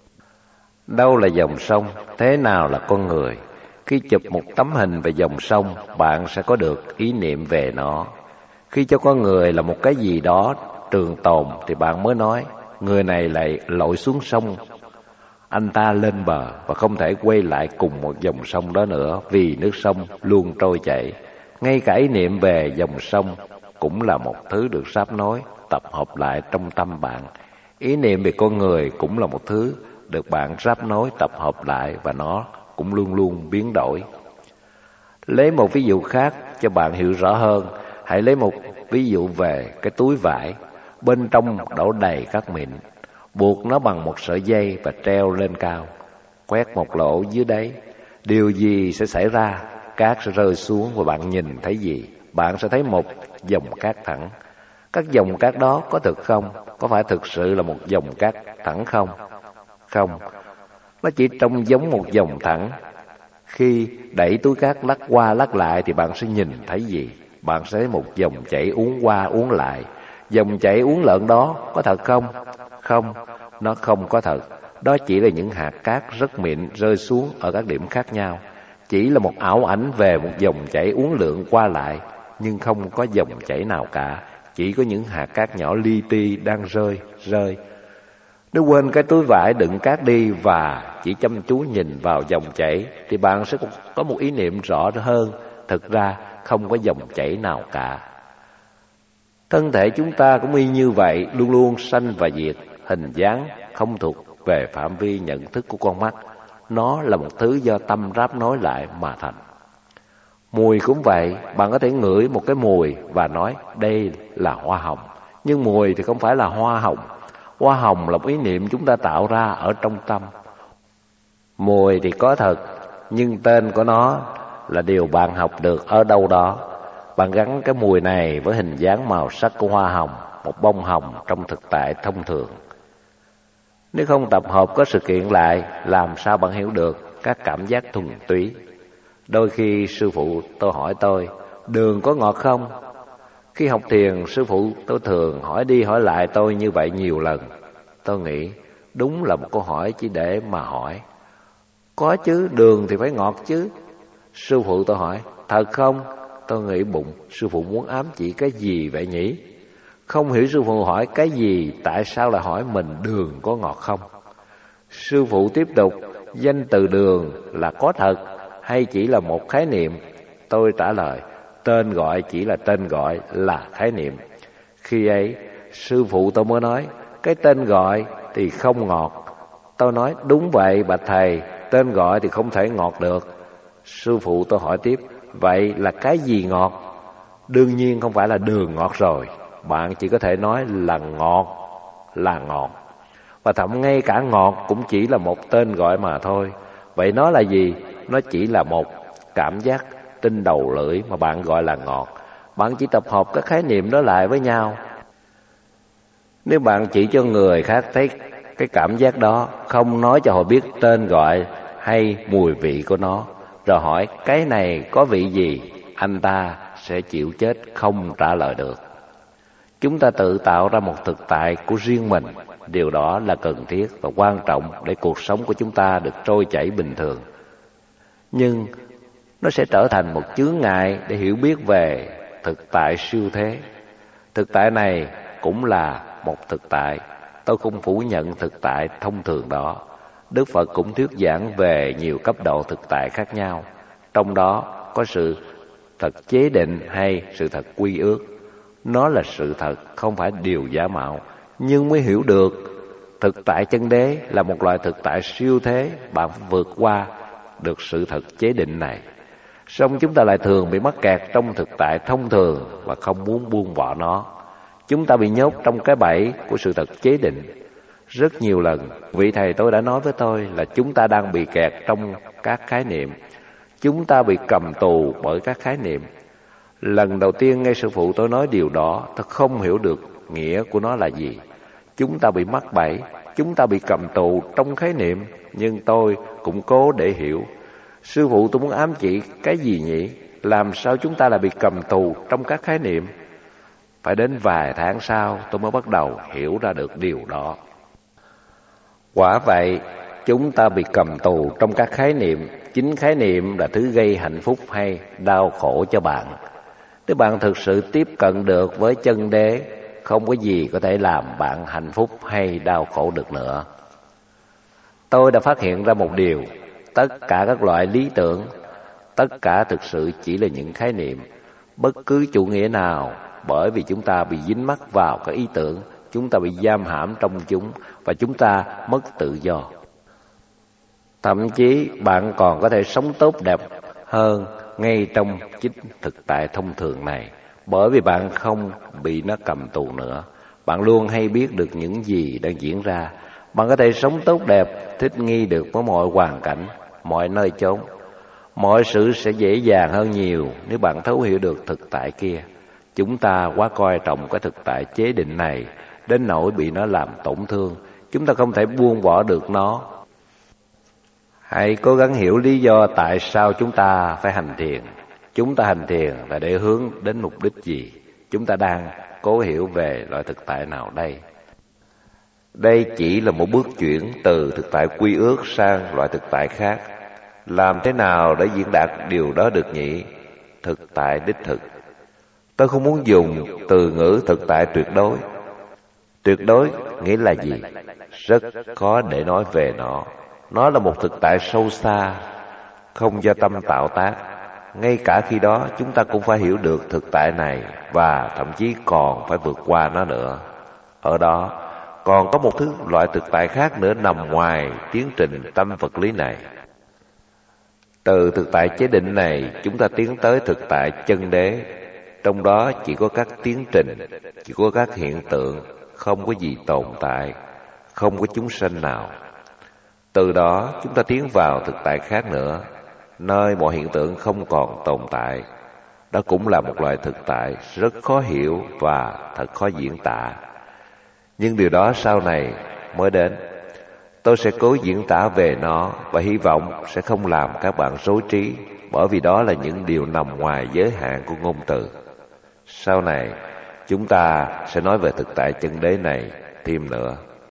Đâu là dòng sông? Thế nào là con người? Khi chụp một tấm hình về dòng sông, bạn sẽ có được ý niệm về nó. Khi cho con người là một cái gì đó trường tồn thì bạn mới nói người này lại lội xuống sông, anh ta lên bờ và không thể quay lại cùng một dòng sông đó nữa vì nước sông luôn trôi chảy. Ngay cả ý niệm về dòng sông cũng là một thứ được sáp nối, tập hợp lại trong tâm bạn. Ý niệm về con người cũng là một thứ được bạn sáp nối, tập hợp lại và nó cũng luôn luôn biến đổi. Lấy một ví dụ khác cho bạn hiểu rõ hơn. Hãy lấy một ví dụ về cái túi vải. Bên trong đổ đầy cát mịn, buộc nó bằng một sợi dây và treo lên cao. Quét một lỗ dưới đáy, điều gì sẽ xảy ra? Cát sẽ rơi xuống và bạn nhìn thấy gì? Bạn sẽ thấy một dòng cát thẳng. Các dòng cát đó có thực không? Có phải thực sự là một dòng cát thẳng không? Không, nó chỉ trông giống một dòng thẳng. Khi đẩy túi cát lắc qua lắc lại thì bạn sẽ nhìn thấy gì? Bạn sẽ thấy một dòng chảy uốn qua uốn lại. Dòng chảy uốn lượn đó có thật không? Không, nó không có thật. Đó chỉ là những hạt cát rất mịn rơi xuống ở các điểm khác nhau. Chỉ là một ảo ảnh về một dòng chảy uốn lượn qua lại, nhưng không có dòng chảy nào cả. Chỉ có những hạt cát nhỏ li ti đang rơi. Nếu quên cái túi vải đựng cát đi và chỉ chăm chú nhìn vào dòng chảy thì bạn sẽ có một ý niệm rõ hơn. Thực ra không có dòng chảy nào cả. Thân thể chúng ta cũng y như vậy, luôn luôn sanh và diệt. Hình dáng không thuộc về phạm vi nhận thức của con mắt. Nó là một thứ do tâm ráp nối lại mà thành. Mùi cũng vậy, bạn có thể ngửi một cái mùi và nói đây là hoa hồng. Nhưng mùi thì không phải là hoa hồng. Hoa hồng là một ý niệm chúng ta tạo ra ở trong tâm. Mùi thì có thật, nhưng tên của nó là điều bạn học được ở đâu đó. Bạn gắn cái mùi này với hình dáng màu sắc của hoa hồng, một bông hồng trong thực tại thông thường. Nếu không tập hợp các sự kiện lại, làm sao bạn hiểu được các cảm giác thuần túy? Đôi khi sư phụ tôi hỏi tôi, đường có ngọt không? Khi học thiền, sư phụ tôi thường hỏi đi hỏi lại tôi như vậy nhiều lần. Tôi nghĩ đúng là một câu hỏi chỉ để mà hỏi. Có chứ, đường thì phải ngọt chứ. Sư phụ tôi hỏi, thật không? Tôi nghĩ bụng, sư phụ muốn ám chỉ cái gì vậy nhỉ? Không hiểu sư phụ hỏi cái gì, tại sao lại hỏi mình đường có ngọt không? Sư phụ tiếp tục, danh từ đường là có thật hay chỉ là một khái niệm? Tôi trả lời, tên gọi chỉ là tên gọi, là khái niệm. Khi ấy, sư phụ tôi mới nói, cái tên gọi thì không ngọt. Tôi nói, đúng vậy bạch thầy, tên gọi thì không thể ngọt được. Sư phụ tôi hỏi tiếp, vậy là cái gì ngọt? Đương nhiên không phải là đường ngọt rồi. Bạn chỉ có thể nói là ngọt. Và thậm ngay cả ngọt cũng chỉ là một tên gọi mà thôi. Vậy nó là gì? Nó chỉ là một cảm giác trên đầu lưỡi mà bạn gọi là ngọt. Bạn chỉ tập hợp các khái niệm đó lại với nhau. Nếu bạn chỉ cho người khác thấy cái cảm giác đó, không nói cho họ biết tên gọi hay mùi vị của nó, rồi hỏi cái này có vị gì, anh ta sẽ chịu chết không trả lời được. Chúng ta tự tạo ra một thực tại của riêng mình. Điều đó là cần thiết và quan trọng để cuộc sống của chúng ta được trôi chảy bình thường. Nhưng nó sẽ trở thành một chướng ngại để hiểu biết về thực tại siêu thế. Thực tại này cũng là một thực tại. Tôi không phủ nhận thực tại thông thường đó. Đức Phật cũng thuyết giảng về nhiều cấp độ thực tại khác nhau. Trong đó có sự thật chế định hay sự thật quy ước. Nó là sự thật, không phải điều giả mạo. Nhưng mới hiểu được thực tại chân đế là một loại thực tại siêu thế. Bạn vượt qua được sự thật chế định này. Song chúng ta lại thường bị mắc kẹt trong thực tại thông thường và không muốn buông bỏ nó. Chúng ta bị nhốt trong cái bẫy của sự thật chế định. Rất nhiều lần, vị thầy tôi đã nói với tôi là chúng ta đang bị kẹt trong các khái niệm. Chúng ta bị cầm tù bởi các khái niệm. Lần đầu tiên nghe sư phụ tôi nói điều đó, tôi không hiểu được nghĩa của nó là gì. Chúng ta bị mắc bẫy, chúng ta bị cầm tù trong khái niệm, nhưng tôi cũng cố để hiểu. Sư phụ tôi muốn ám chỉ cái gì nhỉ? Làm sao chúng ta lại bị cầm tù trong các khái niệm? Phải đến vài tháng sau tôi mới bắt đầu hiểu ra được điều đó. Quả vậy, chúng ta bị cầm tù trong các khái niệm. Chính khái niệm là thứ gây hạnh phúc hay đau khổ cho bạn. Nếu bạn thực sự tiếp cận được với chân đế, không có gì có thể làm bạn hạnh phúc hay đau khổ được nữa. Tôi đã phát hiện ra một điều. Tất cả các loại lý tưởng, tất cả thực sự chỉ là những khái niệm. Bất cứ chủ nghĩa nào, bởi vì chúng ta bị dính mắc vào các ý tưởng, chúng ta bị giam hãm trong chúng và chúng ta mất tự do. Thậm chí bạn còn có thể sống tốt đẹp hơn ngay trong chính thực tại thông thường này, bởi vì bạn không bị nó cầm tù nữa. Bạn luôn hay biết được những gì đang diễn ra. Bạn có thể sống tốt đẹp, thích nghi được với mọi hoàn cảnh, mọi nơi chốn. Mọi sự sẽ dễ dàng hơn nhiều nếu bạn thấu hiểu được thực tại kia. Chúng ta quá coi trọng cái thực tại chế định này đến nỗi bị nó làm tổn thương. Chúng ta không thể buông bỏ được nó. Hãy cố gắng hiểu lý do tại sao chúng ta phải hành thiền. Chúng ta hành thiền là để hướng đến mục đích gì? Chúng ta đang cố hiểu về loại thực tại nào đây? Đây chỉ là một bước chuyển từ thực tại quy ước sang loại thực tại khác. Làm thế nào để diễn đạt điều đó được nhỉ? Thực tại đích thực. Tôi không muốn dùng từ ngữ thực tại tuyệt đối. Tuyệt đối nghĩa là gì? Rất khó để nói về nó. Nó là một thực tại sâu xa, không do tâm tạo tác. Ngay cả khi đó chúng ta cũng phải hiểu được thực tại này và thậm chí còn phải vượt qua nó nữa. Ở đó còn có một loại thực tại khác nữa nằm ngoài tiến trình tâm vật lý này. Từ thực tại chế định này chúng ta tiến tới thực tại chân đế. Trong đó chỉ có các tiến trình, chỉ có các hiện tượng, không có gì tồn tại, không có chúng sanh nào. Từ đó chúng ta tiến vào thực tại khác nữa, nơi mọi hiện tượng không còn tồn tại. Đó cũng là một loại thực tại rất khó hiểu và thật khó diễn tả. Nhưng điều đó sau này mới đến. Tôi sẽ cố diễn tả về nó và hy vọng sẽ không làm các bạn rối trí, bởi vì đó là những điều nằm ngoài giới hạn của ngôn từ. Sau này chúng ta sẽ nói về thực tại chân đế này thêm nữa.